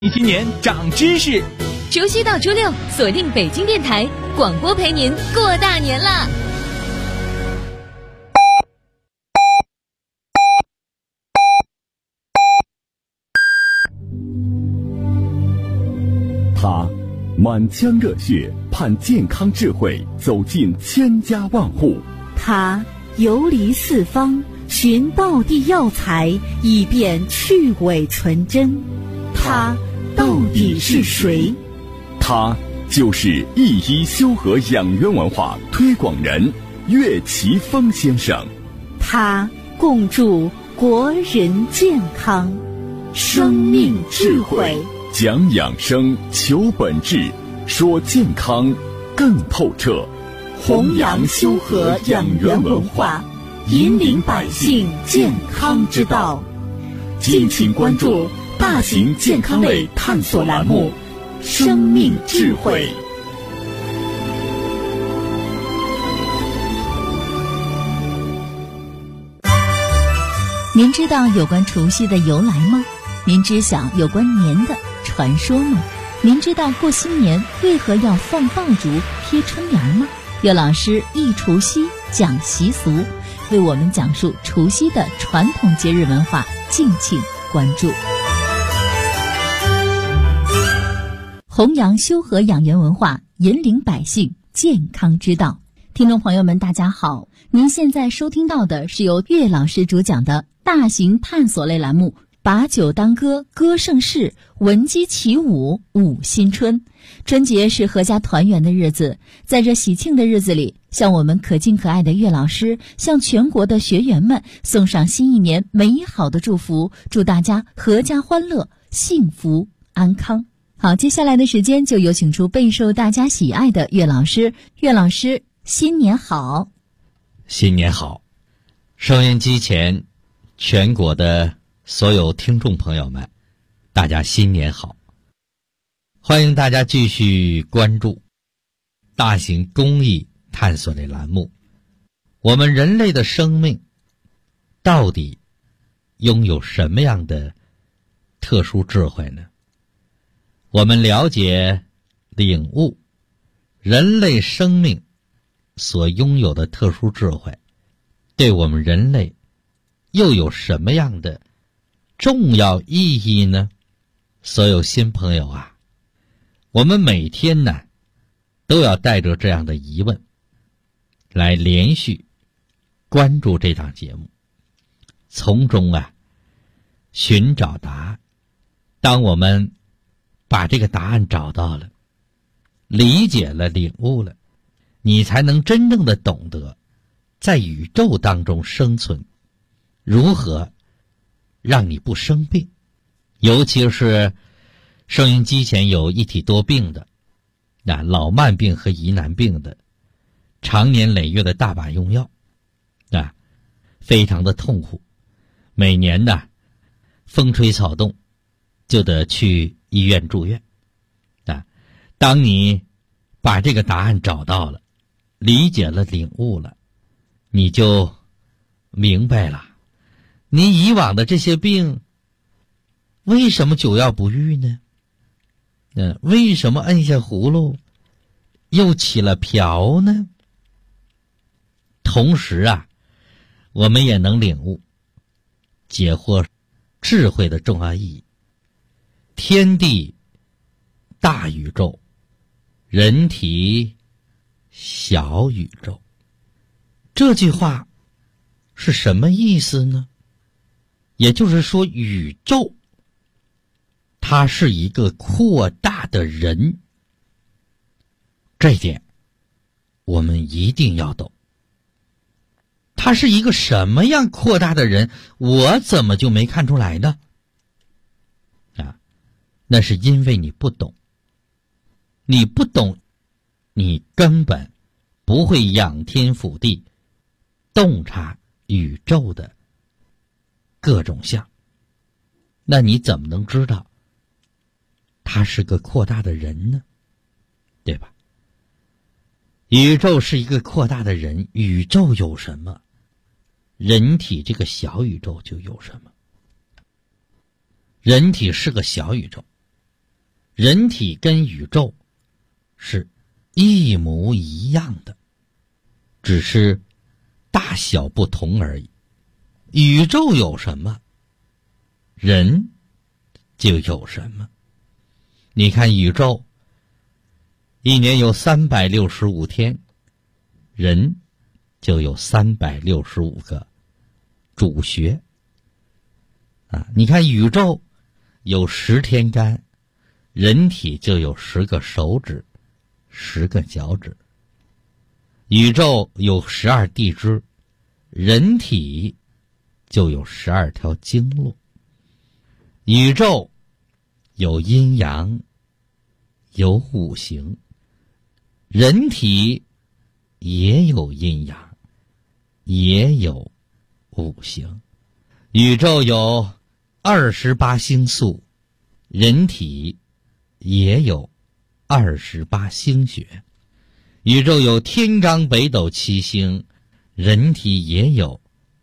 新年长知识， 除夕到初六锁定北京电台广播，陪您过大年啦！ 他满腔热血，盼健康智慧走进千家万户。 他游离四方，寻道地药材，以便去伪存真。他到底是谁？ 他就是一一修和养元文化推广人岳奇峰先生。 他共筑国人健康，生命智慧， 讲养生，求本质，说健康更透彻， 弘扬修和养元文化，引领百姓健康之道。敬请关注大型健康类探索栏目《生命智慧》。 您知道有关除夕的由来吗？您知晓有关年的传说吗？您知道过新年为何要放爆竹、贴春联吗？岳老师忆除夕讲习俗，为我们讲述除夕的传统节日文化，敬请关注。弘扬修和养元文化，引领百姓健康之道。听众朋友们，大家好，您现在收听到的是由岳老师主讲的大型探索类栏目，把酒当歌，歌盛世，闻鸡起舞，舞新春。春节是阖家团圆的日子，在这喜庆的日子里，向我们可敬可爱的岳老师，向全国的学员们送上新一年美好的祝福，祝大家阖家欢乐，幸福安康。好，接下来的时间就有请出备受大家喜爱的岳老师。岳老师，新年好！ 新年好！收音机前全国的所有听众朋友们，大家新年好！欢迎大家继续关注大型公益探索类栏目。我们人类的生命到底拥有什么样的特殊智慧呢？我们了解、领悟人类生命所拥有的特殊智慧，对我们人类又有什么样的重要意义呢？所有新朋友啊，我们每天呢都要带着这样的疑问来连续关注这档节目，从中寻找答案。当我们把这个答案找到了，理解了，领悟了，你才能真正的懂得在宇宙当中生存，如何让你不生病。尤其是收音机前有一体多病的老慢病和疑难病的，常年累月的大把用药非常的痛苦，每年风吹草动就得去医院住院当你把这个答案找到了，理解了，领悟了，你就明白了，你以往的这些病为什么久药不愈呢？为什么摁下葫芦又起了瓢呢？同时我们也能领悟解惑智慧的重要意义。天地大宇宙，人体小宇宙，这句话是什么意思呢？也就是说，宇宙它是一个扩大的人，这一点我们一定要懂。它是一个什么样扩大的人，我怎么就没看出来呢？那是因为你不懂，你不懂，你根本不会仰天俯地，洞察宇宙的各种相。那你怎么能知道他是个扩大的人呢？对吧？宇宙是一个扩大的人，宇宙有什么，人体这个小宇宙就有什么。人体是个小宇宙， 人体跟宇宙是一模一样的，只是大小不同而已。宇宙有什么，人就有什么。你看宇宙一年有365天，人就有365个主穴啊！你看宇宙有10天干，人体就有10个手指，10个脚趾。宇宙有12地支，人体就有12条经络。宇宙有阴阳，有五行，人体也有阴阳，也有五行。宇宙有28星宿，人体也有28星穴。宇宙有天罡北斗7星，人体也有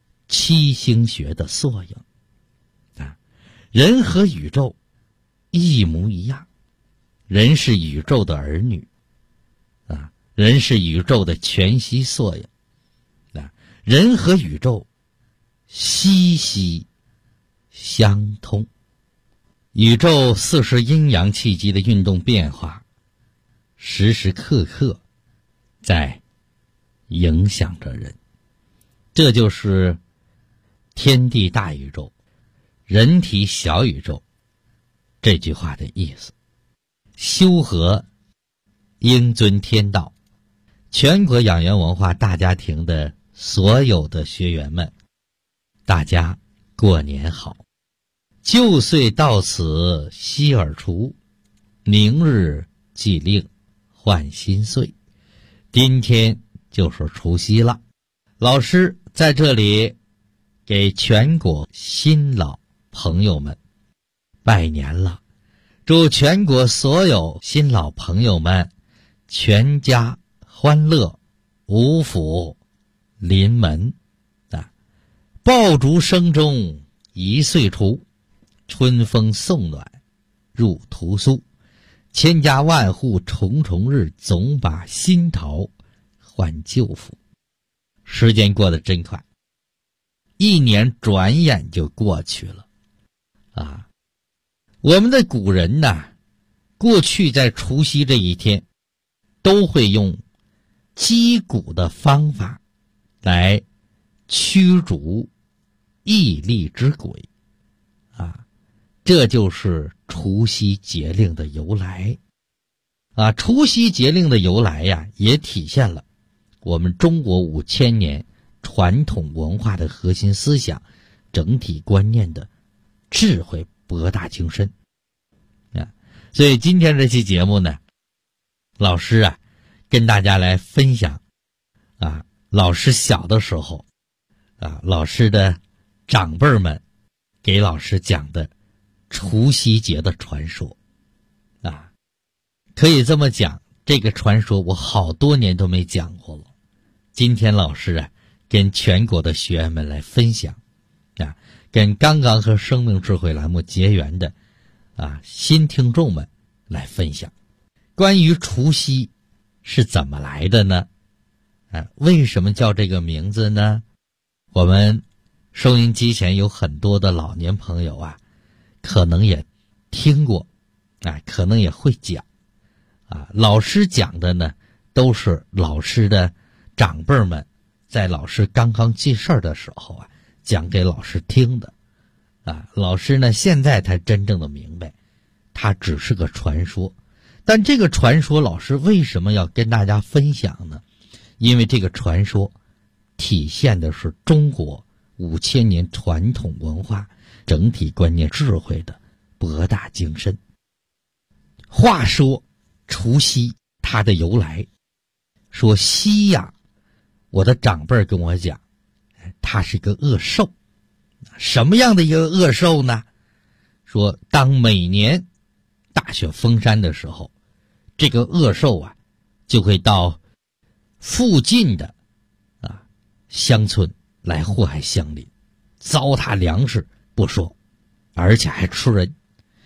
7星穴的缩影啊。人和宇宙一模一样，人是宇宙的儿女啊，人是宇宙的全息缩影啊，人和宇宙息息相通。宇宙40阴阳气机的运动变化，时时刻刻在影响着人，这就是天地大宇宙，人体小宇宙这句话的意思。修和应遵天道，全国养元文化大家庭的所有的学员们，大家过年好！旧岁到此夕而除，明日既令换新岁。今天就是除夕了，老师在这里给全国新老朋友们拜年了，祝全国所有新老朋友们全家欢乐，五福临门啊！爆竹声中一岁除，春风送暖入屠苏，千家万户重重日，总把新桃换旧符。时间过得真快，一年转眼就过去了啊！我们的古人呢，过去在除夕这一天都会用击鼓的方法来驱逐疫力之鬼啊，这就是除夕节令的由来啊。除夕节令的由来呀，也体现了我们中国5000年传统文化的核心思想、整体观念的智慧博大精深啊。所以今天这期节目呢，老师啊跟大家来分享啊，老师小的时候啊，老师的长辈们给老师讲的除夕节的传说啊。可以这么讲，这个传说我好多年都没讲过了，今天老师啊跟全国的学员们来分享啊，跟刚刚和生命智慧栏目结缘的啊新听众们来分享关于除夕是怎么来的呢？为什么叫这个名字呢？我们收音机前有很多的老年朋友啊，可能也听过啊，可能也会讲啊。老师讲的呢，都是老师的长辈们在老师刚刚记事儿的时候啊，讲给老师听的啊。老师呢，现在才真正的明白，它只是个传说。但这个传说，老师为什么要跟大家分享呢？因为这个传说体现的是中国5000年传统文化整体观念智慧的博大精深。话说除夕它的由来，说夕呀，我的长辈跟我讲，它是个恶兽。什么样的一个恶兽呢？说当每年大雪封山的时候，这个恶兽啊就会到附近的乡村来祸害乡邻，糟蹋粮食不说，而且还吃人。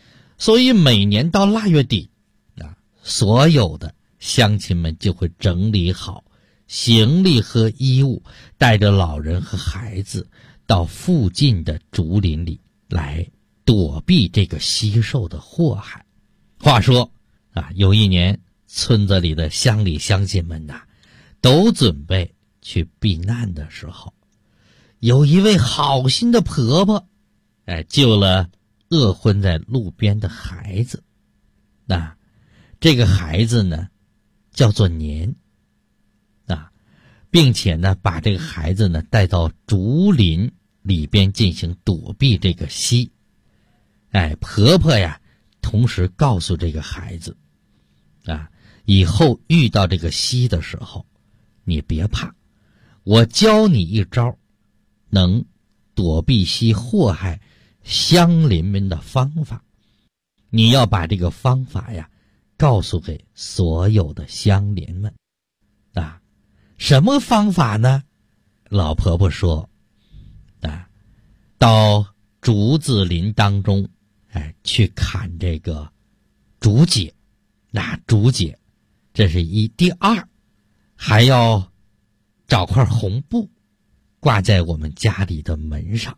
所以每年到腊月底啊，所有的乡亲们就会整理好行李和衣物，带着老人和孩子到附近的竹林里来躲避这个蟋蟀的祸害。话说啊，有一年村子里的乡里乡亲们呐，都准备去避难的时候，有一位好心的婆婆救了饿昏在路边的孩子。那这个孩子呢叫做年啊，并且呢把这个孩子呢带到竹林里边进行躲避这个蟋。婆婆呀同时告诉这个孩子啊，以后遇到这个蟋的时候你别怕，我教你一招能躲避蟋祸害乡邻们的方法，你要把这个方法呀告诉给所有的乡邻们啊。什么方法呢？老婆婆说啊，到竹子林当中去砍这个竹节。那竹节这是一，第二还要找块红布挂在我们家里的门上。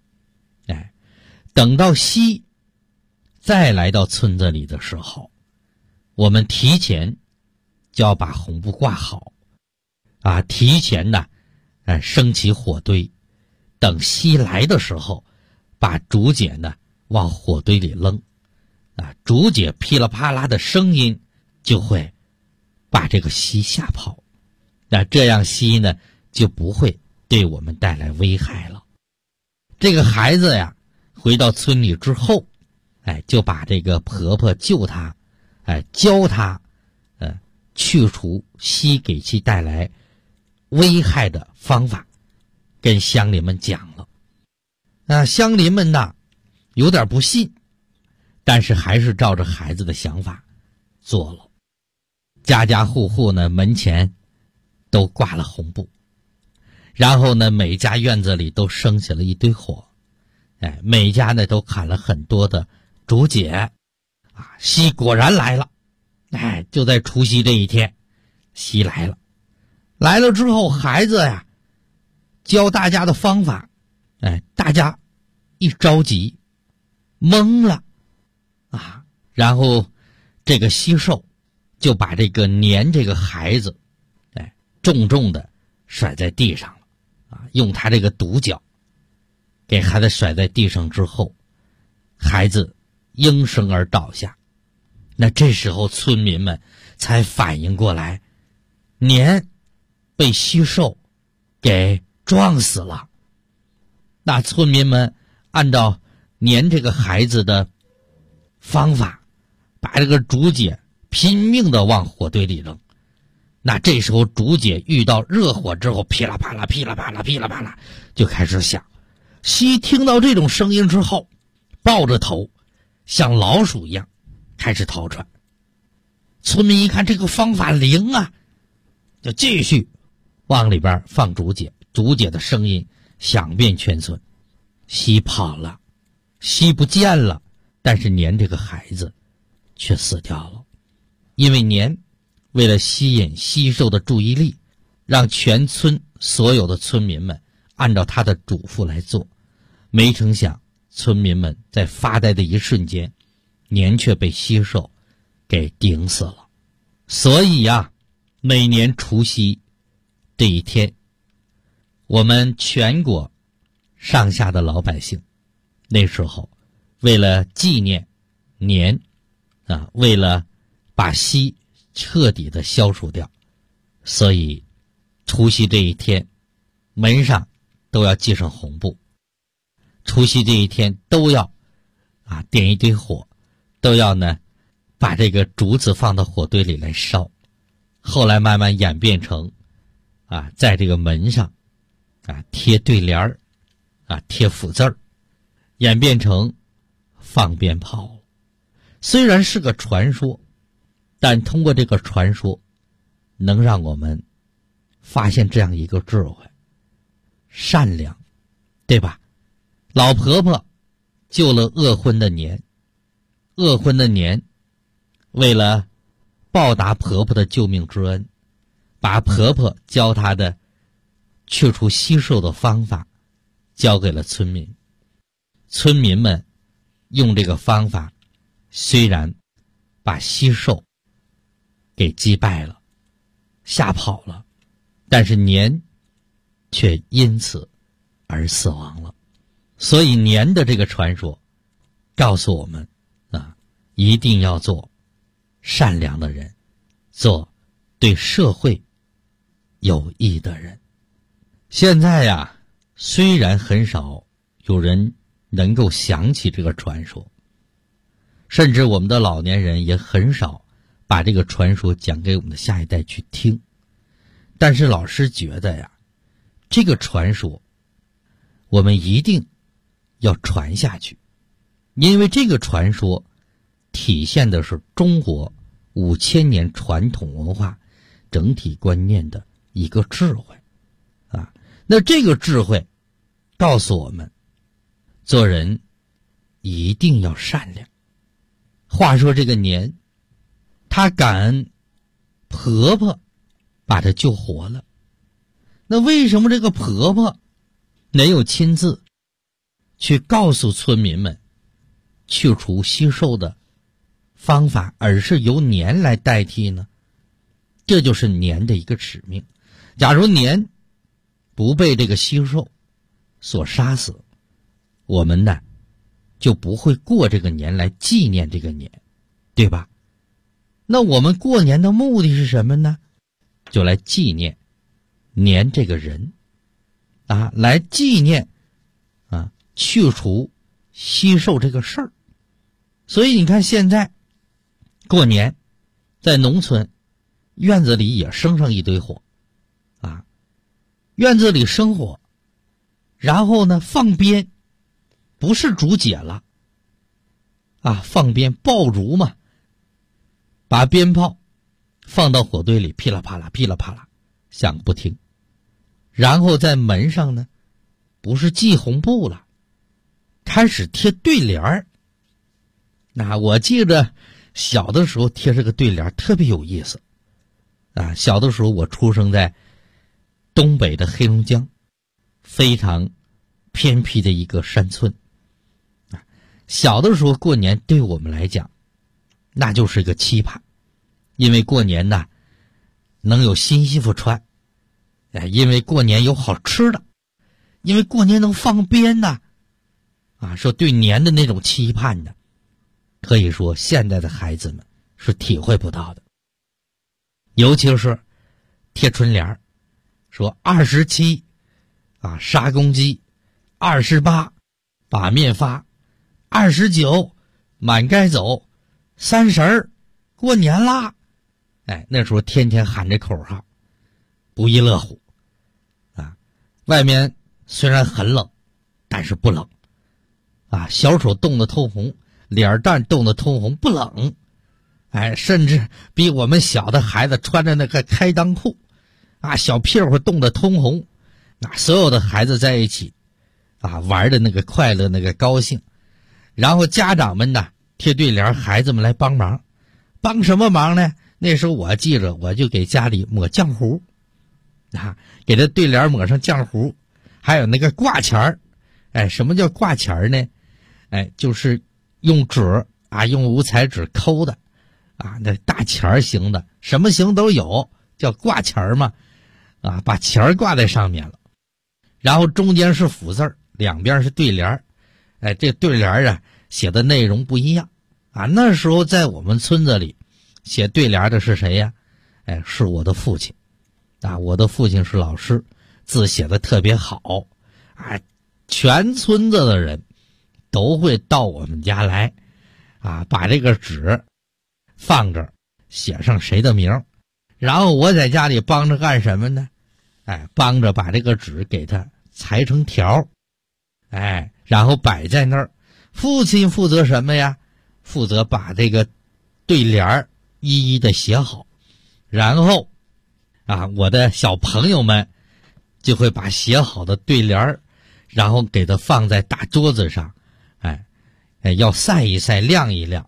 等到蟋再来到村子里的时候，我们提前就要把红布挂好啊，提前呢升起火堆，等蟋来的时候把竹节呢往火堆里扔啊，竹节噼里啪啦的声音就会把这个蟋吓跑，那这样蟋呢就不会对我们带来危害了。这个孩子呀回到村里之后就把这个婆婆救他教他去除蟋给其带来危害的方法跟乡邻们讲了。乡邻们呢有点不信，但是还是照着孩子的想法做了。家家户户呢门前都挂了红布，然后呢每家院子里都升起了一堆火，每家呢都砍了很多的竹节啊，蟋果然来了。就在除夕这一天，蟋来了。来了之后，孩子呀教大家的方法，大家一着急懵了啊，然后这个蟋蟀就把这个年这个孩子重重的甩在地上了啊，用他这个独角给孩子甩在地上之后，孩子应声而倒下。那这时候村民们才反应过来，年被蟋蟀给撞死了。那村民们按照年这个孩子的方法，把这个竹节拼命的往火堆里扔。那这时候竹节遇到热火之后，噼啦啪啦噼啦啪啦噼啦啪啦就开始响。蟋听到这种声音之后，抱着头像老鼠一样开始逃窜。村民一看这个方法灵啊，就继续往里边放竹节，竹节的声音响遍全村。蟋跑了，蟋不见了，但是年这个孩子却死掉了。因为年为了吸引蟋蟀的注意力，让全村所有的村民们按照他的嘱咐来做，没成想村民们在发呆的一瞬间，年却被蟋蟀给顶死了。所以呀，每年除夕这一天，我们全国上下的老百姓那时候为了纪念年啊，为了把蟋彻底的消除掉，所以除夕这一天门上都要系上红布，除夕这一天都要点一堆火，都要呢把这个竹子放到火堆里来烧。后来慢慢演变成在这个门上贴对联儿贴福字儿，演变成放鞭炮。虽然是个传说，但通过这个传说能让我们发现这样一个智慧，善良，对吧？老婆婆救了饿昏的年， 饿昏的年为了报答婆婆的救命之恩，把婆婆教她的去除稀瘦的方法交给了村民。村民们用这个方法，虽然把稀瘦给击败了，吓跑了，但是年却因此而死亡了。所以年的这个传说告诉我们一定要做善良的人，做对社会有益的人。现在呀，虽然很少有人能够想起这个传说，甚至我们的老年人也很少把这个传说讲给我们的下一代去听，但是老师觉得呀，这个传说我们一定要传下去，因为这个传说体现的是中国5000年传统文化整体观念的一个智慧那这个智慧告诉我们，做人一定要善良。话说这个年，她感恩婆婆把她救活了，那为什么这个婆婆没有亲自去告诉村民们去除稀瘦的方法，而是由年来代替呢？这就是年的一个使命。假如年不被这个稀瘦所杀死，我们呢就不会过这个年来纪念这个年，对吧？那我们过年的目的是什么呢？就来纪念年这个人来纪念去除稀瘦这个事儿。所以你看现在过年在农村院子里也生上一堆火院子里生火，然后呢放鞭，不是竹节了放鞭爆竹嘛，把鞭炮放到火堆里，噼啦啪啦噼啦啪啦响不停。然后在门上呢不是系红布了，开始贴对联儿。我记得小的时候贴这个对联特别有意思小的时候我出生在东北的黑龙江，非常偏僻的一个山村小的时候过年对我们来讲那就是一个期盼，因为过年呢能有新衣服穿因为过年有好吃的，因为过年能放鞭呢说对年的那种期盼呢，可以说现在的孩子们是体会不到的。尤其是贴春联说27杀公鸡，28把面发，29满街走，30过年啦。那时候天天喊这口号，不亦乐乎外面虽然很冷，但是不冷小手冻得通红，脸蛋冻得通红，不冷甚至比我们小的孩子穿着那个开裆裤小屁股冻得通红。所有的孩子在一起玩的那个快乐，那个高兴。然后家长们呢贴对联，孩子们来帮忙。帮什么忙呢？那时候我记着，我就给家里抹浆糊给这对联抹上浆糊。还有那个挂钱儿什么叫挂钱儿呢？就是用纸用五彩纸抠的那大钱儿型的，什么型都有，叫挂钱儿嘛把钱儿挂在上面了，然后中间是福字儿，两边是对联这对联写的内容不一样那时候在我们村子里写对联的是谁呀？是我的父亲我的父亲是老师，字写的特别好全村子的人都会到我们家来把这个纸放这儿，写上谁的名，然后我在家里帮着干什么呢？帮着把这个纸给它裁成条然后摆在那儿。父亲负责什么呀？负责把这个对联一一的写好，然后我的小朋友们就会把写好的对联然后给它放在大桌子上要晒一晒，晾一晾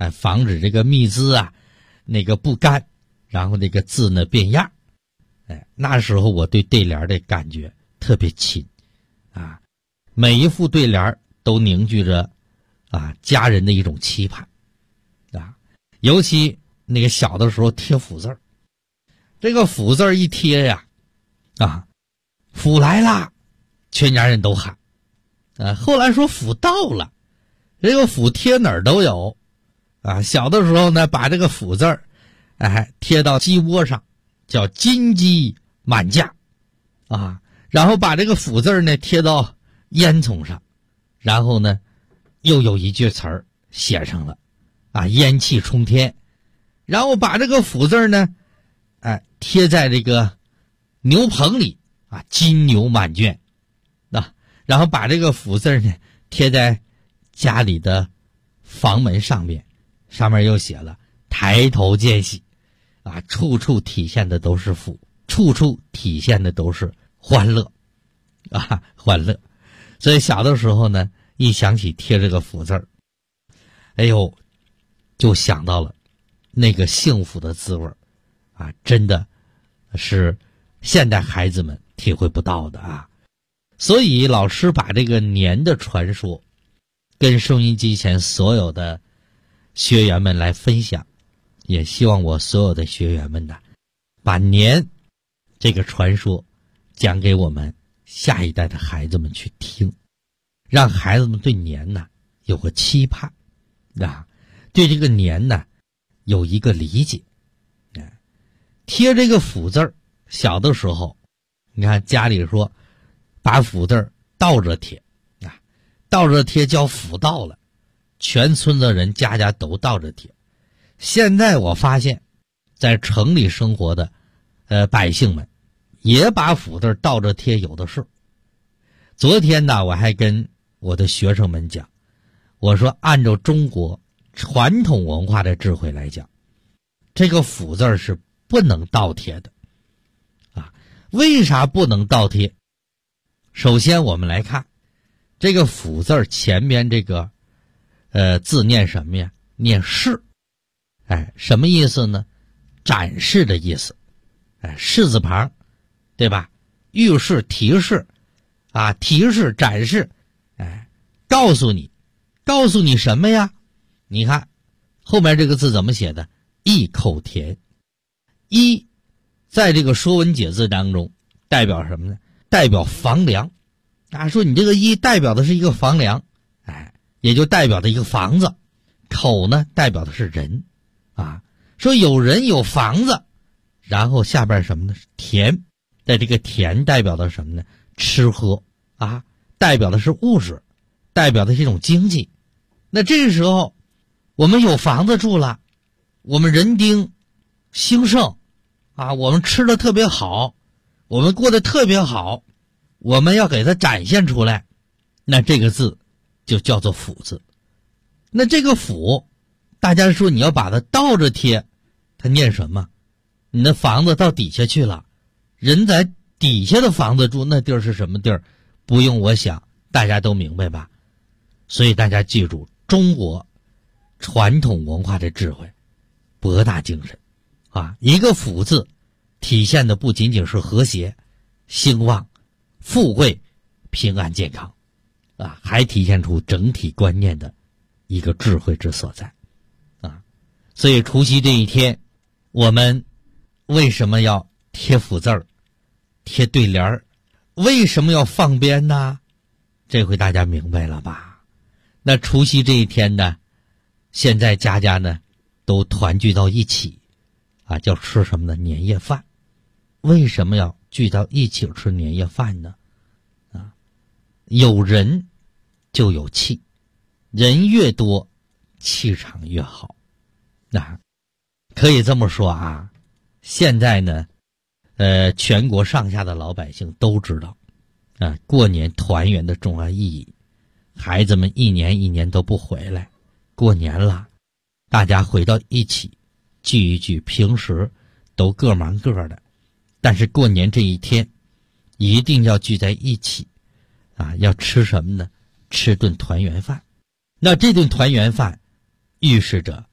防止这个蜜汁啊那个不干，然后那个字呢变样。那时候我对对联的感觉特别亲啊，每一副对联都凝聚着家人的一种期盼啊。尤其那个小的时候贴福字儿，这个福字儿一贴呀福来啦，全家人都喊后来说福到了，这个福贴哪儿都有小的时候呢，把这个福字儿贴到鸡窝上，叫金鸡满架然后把这个福字儿呢贴到烟囱上，然后呢又有一句词儿写上了烟气冲天，然后把这个福字儿呢贴在这个牛棚里金牛满圈然后把这个福字呢贴在家里的房门上面，上面又写了抬头见喜处处体现的都是福，处处体现的都是欢乐欢乐。所以小的时候呢，一想起贴这个福字儿，哎呦，就想到了那个幸福的滋味真的是现代孩子们体会不到的所以老师把这个年的传说跟收音机前所有的学员们来分享，也希望我所有的学员们把年这个传说讲给我们下一代的孩子们去听，让孩子们对年有个期盼对这个年有一个理解贴这个福字儿，小的时候你看家里说把福字儿倒着贴倒着贴叫福到了，全村的人家家都倒着贴。现在我发现在城里生活的百姓们也把福字倒着贴有的是。昨天我还跟我的学生们讲，我说按照中国传统文化的智慧来讲，这个福字是不能倒贴的为啥不能倒贴？首先我们来看这个福字前边这个字念什么呀？念示。什么意思呢？展示的意思。示字旁，对吧？预示、提示提示、展示告诉你什么呀？你看后面这个字怎么写的？一口田。一在这个说文解字当中代表什么呢？代表房梁说你这个一代表的是一个房梁也就代表的一个房子。口呢代表的是人说有人有房子，然后下边什么呢？田。在这个田代表的什么呢？吃喝代表的是物质，代表的是一种经济。那这个时候我们有房子住了，我们人丁兴盛我们吃的特别好，我们过得特别好，我们要给它展现出来，那这个字就叫做福字。那这个福大家说你要把它倒着贴，它念什么？你的房子到底下去了，人在底下的房子住，那地儿是什么地儿？不用我想大家都明白吧。所以大家记住中国传统文化的智慧，博大精深一个福字体现的不仅仅是和谐、兴旺、富贵、平安、健康还体现出整体观念的一个智慧之所在所以除夕这一天，我们为什么要贴福字儿、贴对联儿？为什么要放鞭呢？这回大家明白了吧？那除夕这一天呢，现在家家呢都团聚到一起叫吃什么呢？年夜饭。为什么要聚到一起吃年夜饭呢？有人就有气，人越多气场越好可以这么说现在呢全国上下的老百姓都知道过年团圆的重要意义。孩子们一年一年都不回来，过年了大家回到一起聚一聚，平时都各忙各的，但是过年这一天一定要聚在一起要吃什么呢？吃顿团圆饭。那这顿团圆饭预示着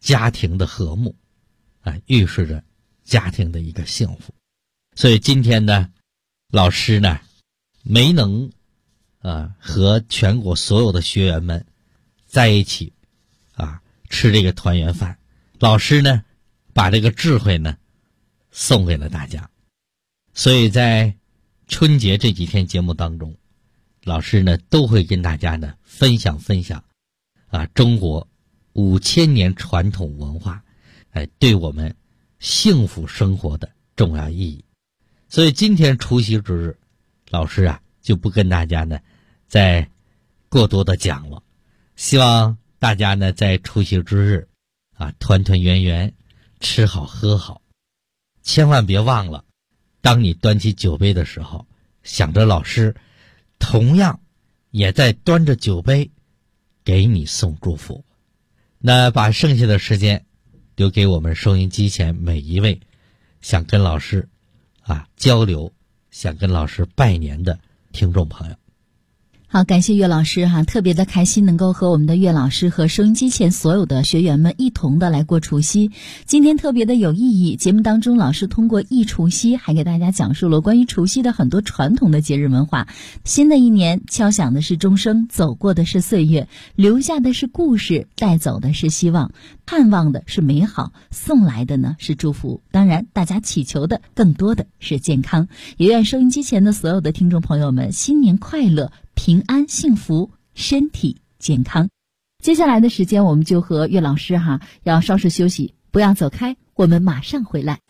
家庭的和睦，预示着家庭的一个幸福。所以今天呢，老师呢没能和全国所有的学员们在一起吃这个团圆饭。老师呢把这个智慧呢送给了大家。所以在春节这几天节目当中，老师呢都会跟大家呢分享中国5000年传统文化对我们幸福生活的重要意义。所以今天除夕之日，老师就不跟大家呢再过多的讲了。希望大家呢在除夕之日团团圆圆，吃好喝好。千万别忘了，当你端起酒杯的时候，想着老师同样也在端着酒杯给你送祝福。那把剩下的时间留给我们收音机前每一位想跟老师交流，想跟老师拜年的听众朋友。 好，感谢岳老师特别的开心能够和我们的岳老师和收音机前所有的学员们一同的来过除夕。今天特别的有意义，节目当中老师通过忆除夕还给大家讲述了关于除夕的很多传统的节日文化。新的一年敲响的是钟声，走过的是岁月，留下的是故事，带走的是希望，盼望的是美好，送来的呢是祝福。当然大家祈求的更多的是健康。也愿收音机前的所有的听众朋友们新年快乐，平安幸福，身体健康。接下来的时间我们就和岳老师要稍事休息，不要走开，我们马上回来。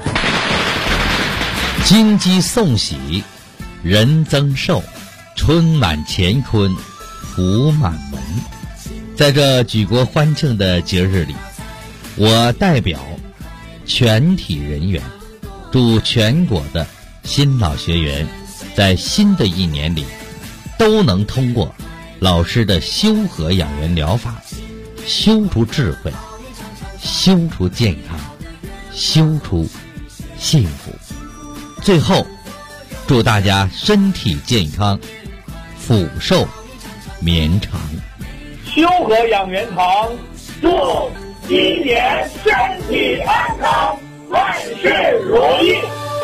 金鸡送喜，人增寿，春满乾坤，福满门。在这举国欢庆的节日里，我代表全体人员祝全国的新老学员在新的一年里都能通过老师的修和养元疗法修出智慧，修出健康，修出幸福。最后祝大家身体健康，福寿绵长。 修和养元堂祝今年身体安康，万事如意。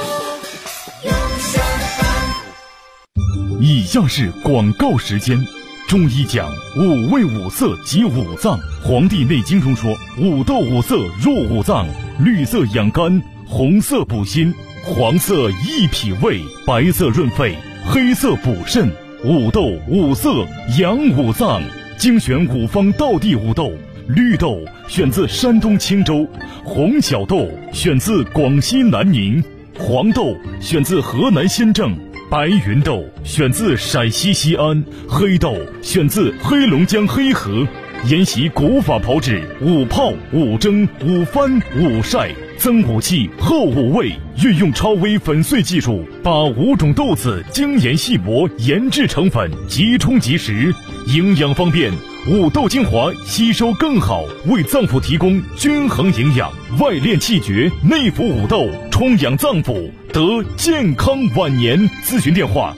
以下是广告时间。中医讲五味五色即五脏，《黄帝内经》中说五豆五色入五脏，绿色养肝，红色补心，黄色益脾胃，白色润肺，黑色补肾。五豆五色养五脏，精选五方道地五豆。绿豆选自山东青州，红小豆选自广西南宁，黄豆选自河南新郑，白云豆选自陕西西安，黑豆选自黑龙江黑河。沿袭古法炮制，五泡五蒸五翻五晒，增五气后五味，运用超微粉碎技术，把5种豆子精研细磨研制成粉，即冲即食，营养方便，五豆精华吸收更好，为脏腑提供均衡营养，外练气绝，内服五豆，充养脏腑，得健康晚年。咨询电话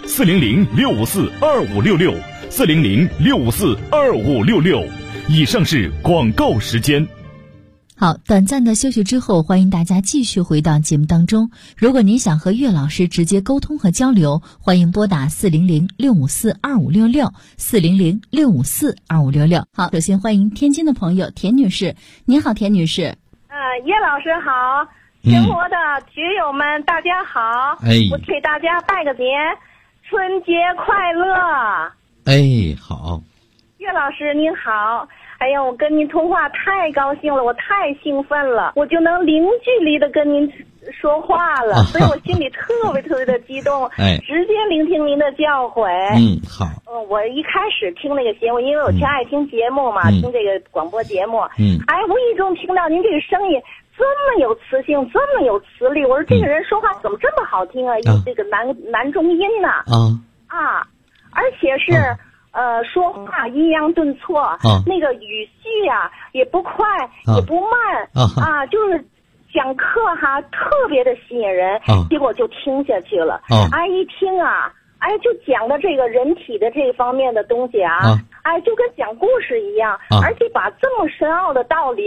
400-654-2566，400-654-2566。以上是广告时间。 好，短暂的休息之后，欢迎大家继续回到节目当中。如果您想和岳老师直接沟通和交流，欢迎拨打400-654-2566 400-654-2566。好，首先欢迎天津的朋友田女士。您好，田女士。 叶老师好，全国的学友们大家好，我给大家拜个年，春节快乐。 好。 岳老师您好，哎呀，我跟您通话太高兴了，我太兴奋了，我就能零距离的跟您说话了，所以我心里特别的激动，直接聆听您的教诲。 好。 我一开始听那个节目，因为我挺爱听节目嘛，听这个广播节目，无意中听到您这个声音这么有磁性，这么有磁力，我说这个人说话怎么这么好听啊？这个男中音呢？而且是。说话抑扬顿挫，那个语序也不快，也不慢，就是讲课特别的吸引人，结果就听下去了。一听就讲的这个人体的这方面的东西就跟讲故事一样，而且把这么深奥的道理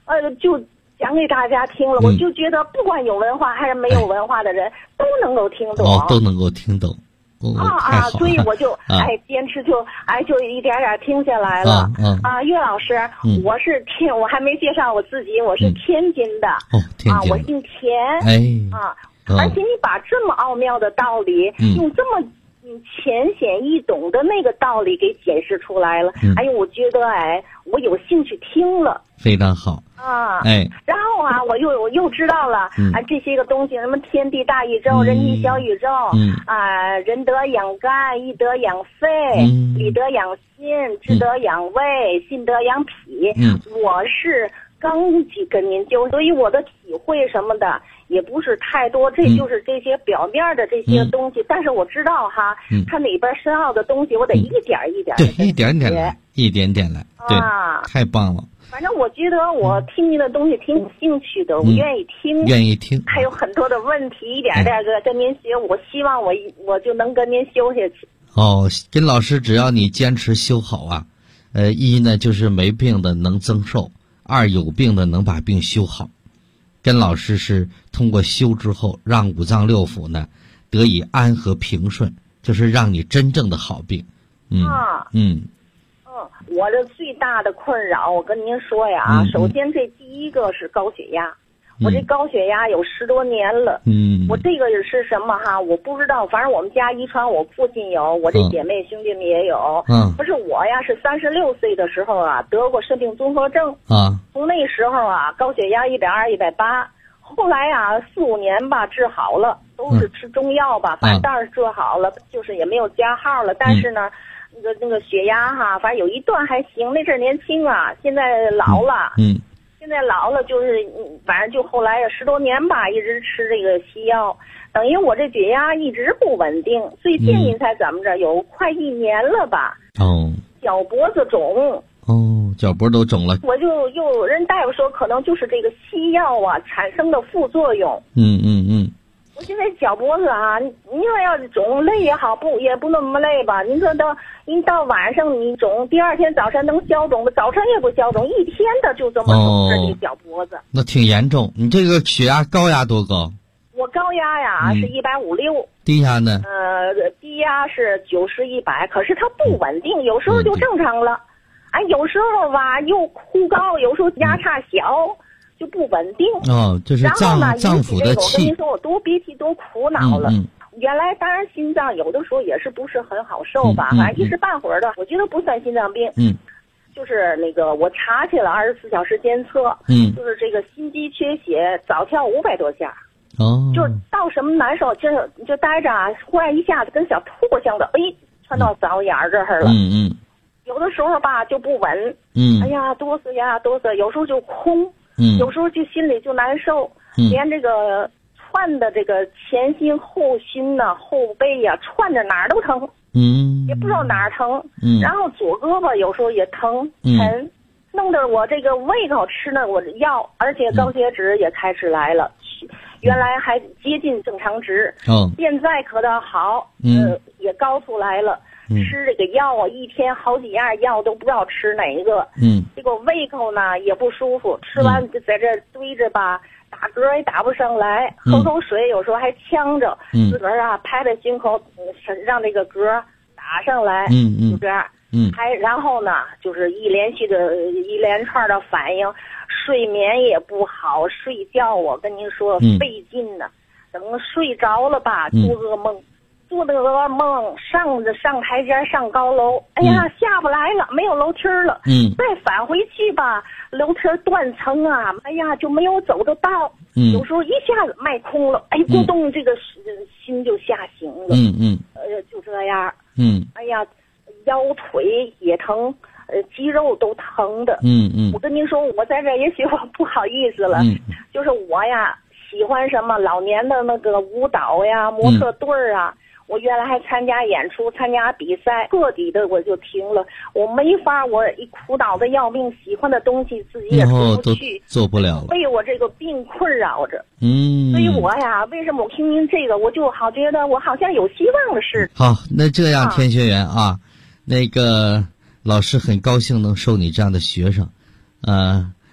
就讲给大家听了，我就觉得不管有文化还是没有文化的人都能够听懂。 都能够听懂。 所以我就坚持就一点点听下来了。岳老师，我还没介绍我自己，我是天津的。 天津。 我姓田。而且你把这么奥妙的道理，用这么浅显易懂的那个道理给解释出来了。我觉得我有兴趣听了。 非常好。 然后我又知道了这些个东西，什么天地大宇宙、人体小宇宙，人德养肝，义德养肺，礼德养心，智德养胃，信德养脾。我是刚跟您就，所以我的体会什么的也不是太多，这就是这些表面的这些东西。但是我知道它里边深奥的东西，我得一点一点对，一点点来，一点点来。对，太棒了。 反正我觉得我听您的东西挺有兴趣的，我愿意听，还有很多的问题一点点跟您学，我希望我就能跟您修下去。 跟老师只要你坚持修好一呢就是没病的能增寿，二有病的能把病修好。跟老师是通过修之后，让五脏六腑呢得以安和平顺，就是让你真正的好病。 我这最大的困扰，我跟您说呀，首先这第一个是高血压，我这高血压有10多年了。我这个是什么我不知道，反正我们家遗传，我父亲有，我这姐妹兄弟们也有。不是我呀，是36岁的时候得过肾病综合症。从那时候高血压120、180，后来4、5年吧治好了，都是吃中药吧，反正倒是治好了，就是也没有加号了。但是呢，那个血压反正有一段还行，那阵儿年轻现在老了。现在老了就是反正就后来10多年吧，一直吃这个西药，等于我这血压一直不稳定。最近您猜怎么着？有快1年了吧。脚脖子肿。 脚脖都肿了。 我就有人大夫说，可能就是这个西药产生的副作用。我现在脚脖子您说要是肿累也好，也不那么累吧。您说您到晚上你肿，第二天早晨能消肿的，早晨也不消肿，一天的就这么肿着这脚脖子。 那挺严重。你这个血压高压多高？ 我高压是156。 低压呢？ 低压是90、100，可是它不稳定，有时候就正常了。有时候又忽高，有时候压差小，就不稳定。 这是脏腑的气。 我跟您说，我多憋气多苦恼了。原来当然心脏有的时候也是不是很好受吧，反正一时半会儿的，我觉得不算心脏病。就是那个我查去了24小时监测，就是这个心肌缺血，早跳500多下。就是到什么难受，就待着忽然一下子跟小兔似的，窜到嗓子眼儿这儿了。有的时候吧就不稳，哆嗦呀哆嗦，有时候就空，有时候就心里就难受，连这个窜的这个前心后心后背窜着哪儿都疼，也不知道哪儿疼，然后左胳膊有时候也疼沉，弄得我这个胃口吃了我的药，而且高血脂也开始来了，原来还接近正常值，现在可倒好，也高出来了。吃这个药一天好几样药都不知道吃哪一个。这个胃口呢也不舒服，吃完就在这堆着吧，打嗝也打不上来，喝口水有时候还呛着，自个儿拍拍心口，让这个嗝打上来，就这样。然后呢就是一连串的反应，睡眠也不好，睡觉我跟您说费劲呢，等睡着了吧做噩梦。做那个噩梦，上台阶上高楼，下不来了，没有楼梯了。再返回去吧，楼梯断层就没有走的道。有时候一下子迈空了，咕咚，这个心就吓醒了。就这样。腰腿也疼，肌肉都疼的。我跟您说，我在这也许我不好意思了，就是我喜欢什么老年的那个舞蹈模特队我原来还参加演出，参加比赛，个体的我就停了，我没法，我一苦恼的要命，喜欢的东西自己也做不去， 做不了了， 被我这个病困扰着。所以我为什么我听您这个，我就好觉得我好像有希望的似的。 好，那这样田学员那个老师很高兴能收你这样的学生，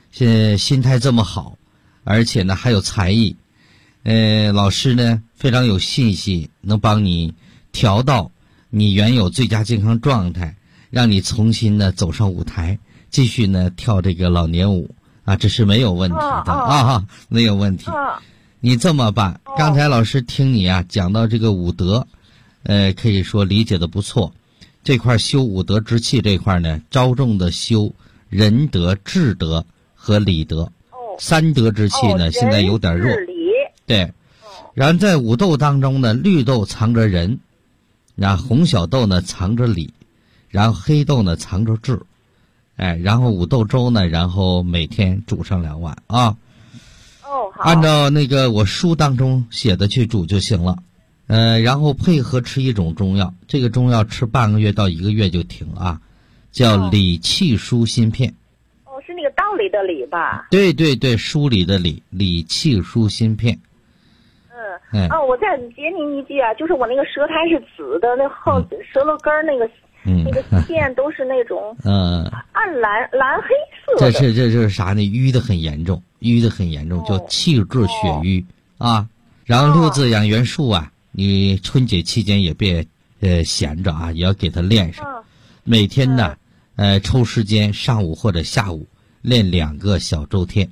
现在心态这么好，而且呢还有才艺，老师呢非常有信心，能帮你调到你原有最佳健康状态，让你重新呢走上舞台，继续呢跳这个老年舞啊，这是没有问题的没有问题。你这么办，刚才老师听你啊讲到这个武德，可以说理解的不错。这块修武德之气这块呢，着重的修仁德、智德和礼德。三德之气呢，现在有点弱。对，然后在武斗当中呢，绿豆藏着仁，然后红小豆呢藏着礼，然后黑豆呢藏着智。然后五豆粥呢，然后每天煮上2碗啊。 好。 按照那个我书当中写的去煮就行了。然后配合吃一种中药，这个中药吃半个月到1个月就停啊，叫理气舒心片。 是那个道理的理吧？ 对对对，梳理的理，理气舒心片。 我再接您一句啊，就是我那个舌苔是紫的，那后舌头根那个那个线都是那种暗蓝黑色的。 这是啥呢？淤的很严重，叫气滞血瘀啊。然后6字养元术啊，你春节期间也别闲着啊，也要给它练上。每天呢抽时间上午或者下午练2个小周天。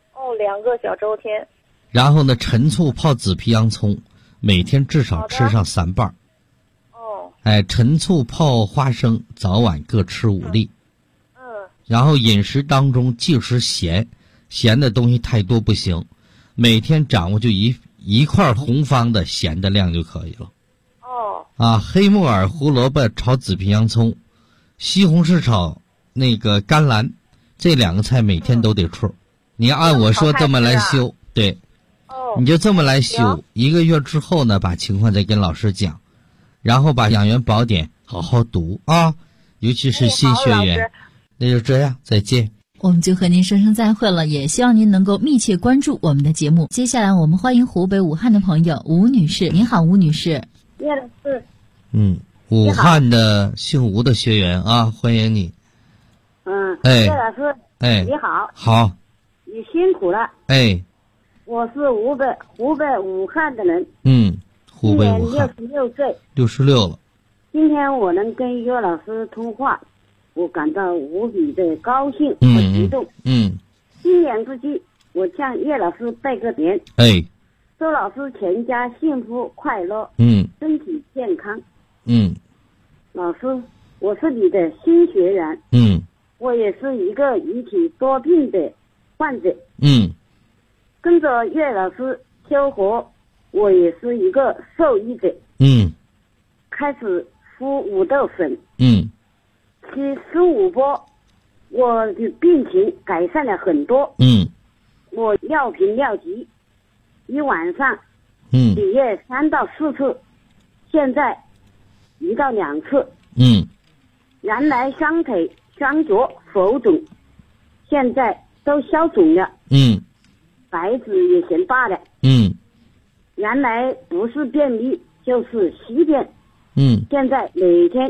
2个小周天。 然后呢，陈醋泡紫皮洋葱，每天至少吃上3瓣。陈醋泡花生，早晚各吃5粒。然后饮食当中忌食咸的东西太多不行，每天掌握就一块红方的咸的量就可以了。黑木耳、胡萝卜炒紫皮洋葱，西红柿炒那个甘蓝，这2个菜每天都得吃。你按我说这么来修，对，你就这么来修。1个月之后呢，把情况再跟老师讲，然后把养元宝典好好读啊，尤其是新学员。那就这样，再见。 我们就和您说声再会了，也希望您能够密切关注我们的节目。接下来我们欢迎湖北武汉的朋友吴女士。您好，吴女士。 叶老师。 武汉的姓吴的学员啊，欢迎你。 叶老师。你好。 好。 你辛苦了。我是湖北武汉的人。 湖北武汉。 今年66岁。 66了。 今天我能跟岳老师通话，我感到无比的高兴和激动。新年之际，我向叶老师拜个年。祝老师全家幸福快乐。身体健康。老师，我是你的新学员。我也是一个遗体多病的患者。跟着岳老师修活，我也是一个受益者。开始敷五豆粉。吃15波，我的病情改善了很多。我尿频尿急，一晚上1月3到4次，现在1到2次。原来双腿双脚浮肿，现在都消肿了。白纸也嫌大了。原来不是便秘就是稀便。现在每天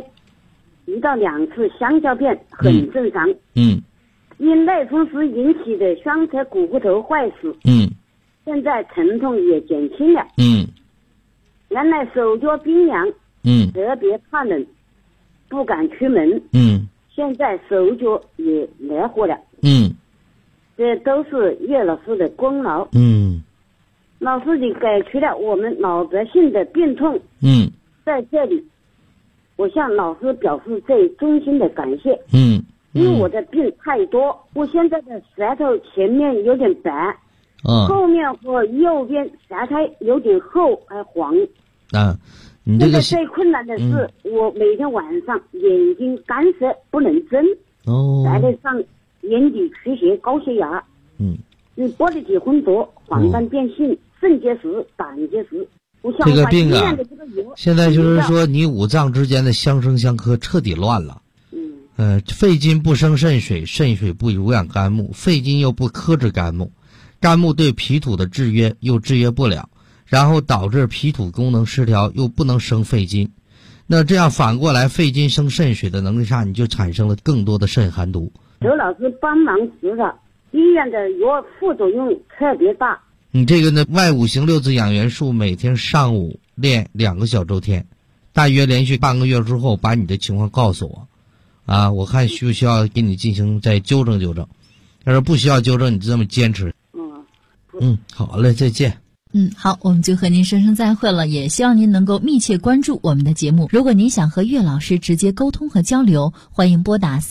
1到2次香蕉便很正常。因类风湿引起的双侧股头坏死。现在疼痛也减轻了。原来手脚冰凉。特别怕冷，不敢出门。现在手脚也热乎了。这都是岳老师的功劳。老师你解决了我们老百姓的病痛。在这里我向老师表示最衷心的感谢。因为我的病太多，我现在的舌头前面有点白。后面和右边舌苔有点厚还黄。 你这个现在最困难的是，我每天晚上眼睛干涩不能睁。再加上眼底出血、高血压。玻璃体混浊、黄疸变性、肾结石、胆结石。 这个病啊，现在就是说你五脏之间的相生相克彻底乱了。肺金不生肾水，肾水不濡养肝木，肺金又不克制肝木，肝木对脾土的制约又制约不了，然后导致脾土功能失调，又不能生肺金。那这样反过来，肺金生肾水的能力上，你就产生了更多的肾寒毒。 刘老师帮忙指导， 医院的药副作用特别大。 你这个呢，外五行六字养元术每天上午练2个小周天，大约连续半个月之后，把你的情况告诉我，啊，我看需不需要给你进行再纠正纠正。要是不需要纠正，你就这么坚持。好嘞，再见。 好，我们就和您说声再会了，也希望您能够密切关注我们的节目。如果您想和岳老师直接沟通和交流，欢迎拨打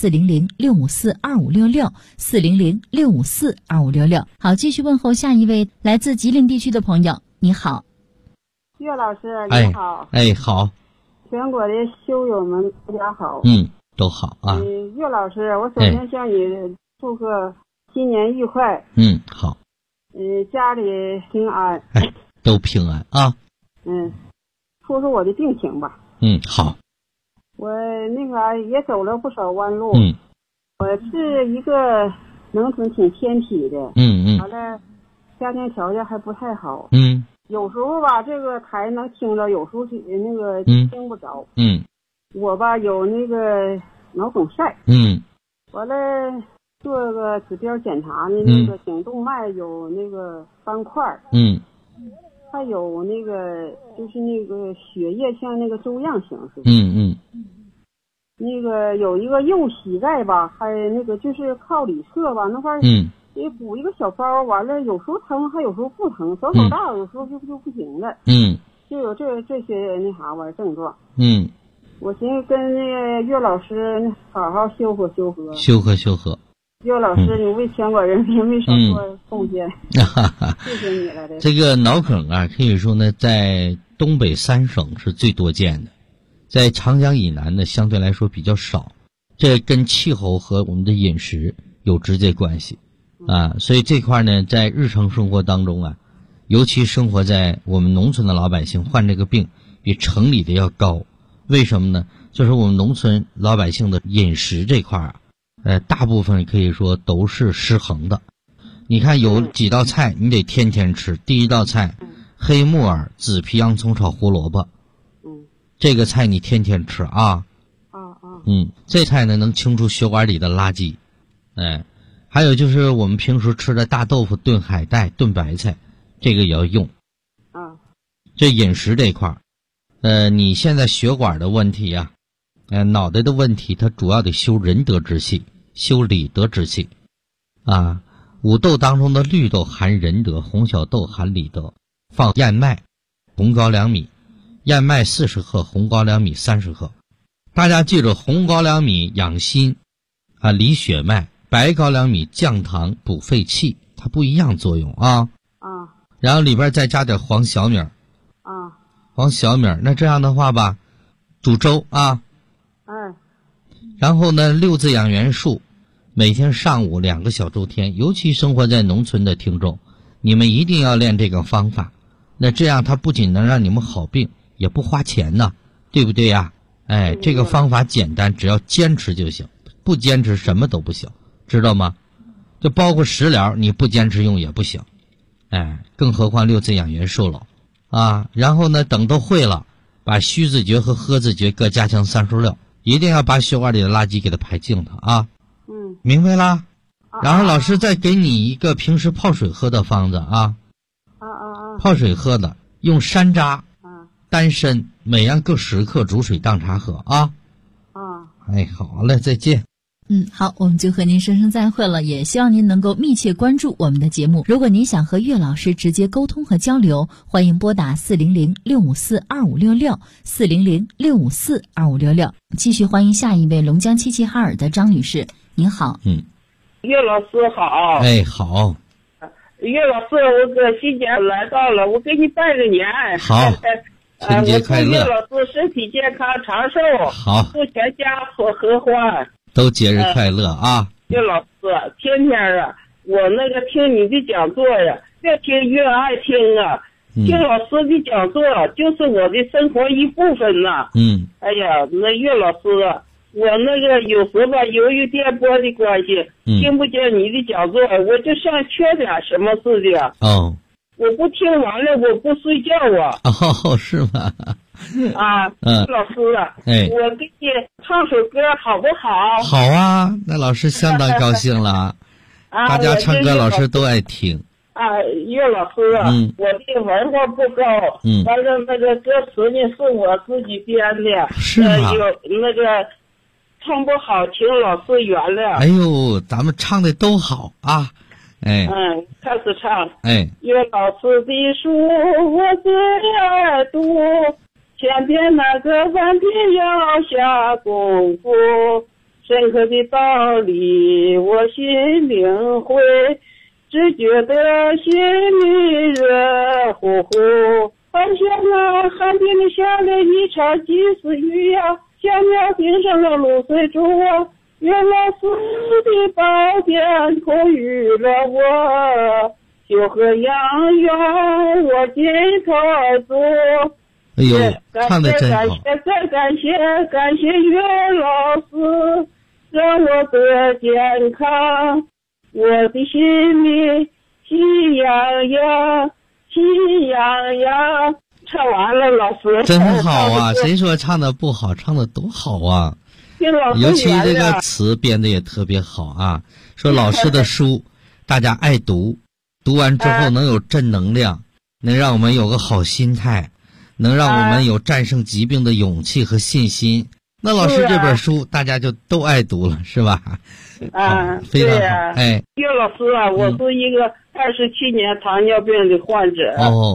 400-654-2566，400-654-2566。好，继续问候下一位来自吉林地区的朋友。你好， 岳老师，你好。 好。 全国的修友们，大家好。 都好啊。 岳老师，我首先向你祝贺新年愉快。 好。 家里平安。 都平安啊。 说说我的病情吧。 好。 我那个也走了不少弯路。我是一个农村挺偏僻的。完了，家庭条件还不太好。有时候吧，这个台能听着，有时候那个听不着。我吧有那个脑梗塞。完了。做个指标检查呢，那个颈动脉有那个斑块。还有那个就是那个血液像那个粥样形似的。那个有一个右膝盖吧，还那个就是靠里侧吧，那块儿得补一个小包，完了有时候疼，还有时候不疼，手大，有时候就不行了。就有这些那啥玩意症状。我寻思跟那个岳老师好好修合。岳老师，你为全国人民为少做贡献，谢谢你了。 这个脑梗啊，可以说呢，在东北3省是最多见的，在长江以南呢，相对来说比较少。这跟气候和我们的饮食有直接关系啊，所以这块呢，在日常生活当中啊，尤其生活在我们农村的老百姓患这个病，比城里的要高。为什么呢？就是我们农村老百姓的饮食这块啊。大部分可以说都是失衡的。你看有几道菜你得天天吃。第一道菜，黑木耳紫皮洋葱炒胡萝卜。这个菜你天天吃啊。这菜呢能清除血管里的垃圾。还有就是我们平时吃的大豆腐炖海带炖白菜，这个也要用。这饮食这块你现在血管的问题啊，脑袋的问题，它主要得修仁德之气，修理德之气啊。五豆当中的绿豆含仁德，红小豆含理德。放燕麦、红高粱米，燕麦40克，红高粱米30克。大家记住，红高粱米养心啊，理血脉；白高粱米降糖补肺气，它不一样作用啊。然后里边再加点黄小米。黄小米，那这样的话吧，煮粥啊。然后呢，6字养元术，每天上午2个小周天，尤其生活在农村的听众，你们一定要练这个方法。那这样它不仅能让你们好病，也不花钱呢，对不对呀？这个方法简单，只要坚持就行，不坚持什么都不行，知道吗？就包括食疗，你不坚持用也不行。更何况6字养元术了啊。然后呢，等都会了，把虚字诀和喝字诀各加强36，一定要把血管里的垃圾给它排净它啊。明白啦？然后老师再给你一个平时泡水喝的方子啊。泡水喝的，用山楂、丹参每样各10克，煮水当茶喝啊。好嘞，再见。 好，我们就和您说声再会了，也希望您能够密切关注我们的节目。如果您想和岳老师直接沟通和交流，欢迎拨打400-654-2566， 400-654-2566。继续欢迎下一位龙江齐齐哈尔的张女士，您好。 岳老师好。 好。 岳老师，我这新年来到了，我给你拜个年。 好。春节快乐。 我祝岳老师身体健康长寿。 好。 祝全家合欢。 都节日快乐啊！ 岳老师，天天啊，我那个听你的讲座呀，越听越爱听啊。听老师的讲座就是我的生活一部分呐。哎呀，那岳老师啊，我那个有时吧，由于电波的关系，听不见你的讲座，我就像缺点什么似的。我不听完了，我不睡觉啊。 是吗？ 老师啊，我给你唱首歌好不好？ 好啊，那老师相当高兴了。 大家唱歌老师都爱听。 岳老师啊，我的文化不高，完了那个歌词呢是我自己编的， 是吗？ 有那个唱不好，请老师原谅。 哎呦，咱们唱的都好啊！哎， 开始唱。 岳老师的书我最爱读，前边那个万遍要下功夫，深刻的道理我心领会，只觉得心里热乎乎，好像那寒冰里下了一场及时雨呀，小鸟顶上了露水珠啊，岳老师的宝典赋予了我，修和养远我心头足。 哎呦，唱得真好！ 感谢岳老师，让我得健康，我的心里喜洋洋，喜洋洋。唱完了，老师真好啊！谁说唱的不好？唱的多好啊！尤其这个词编的也特别好啊。说老师的书大家爱读，读完之后能有正能量，能让我们有个好心态，能让我们有战胜疾病的勇气和信心。那老师这本书大家就都爱读了，是吧？非常好。 岳老师啊，我是一个27年糖尿病的患者。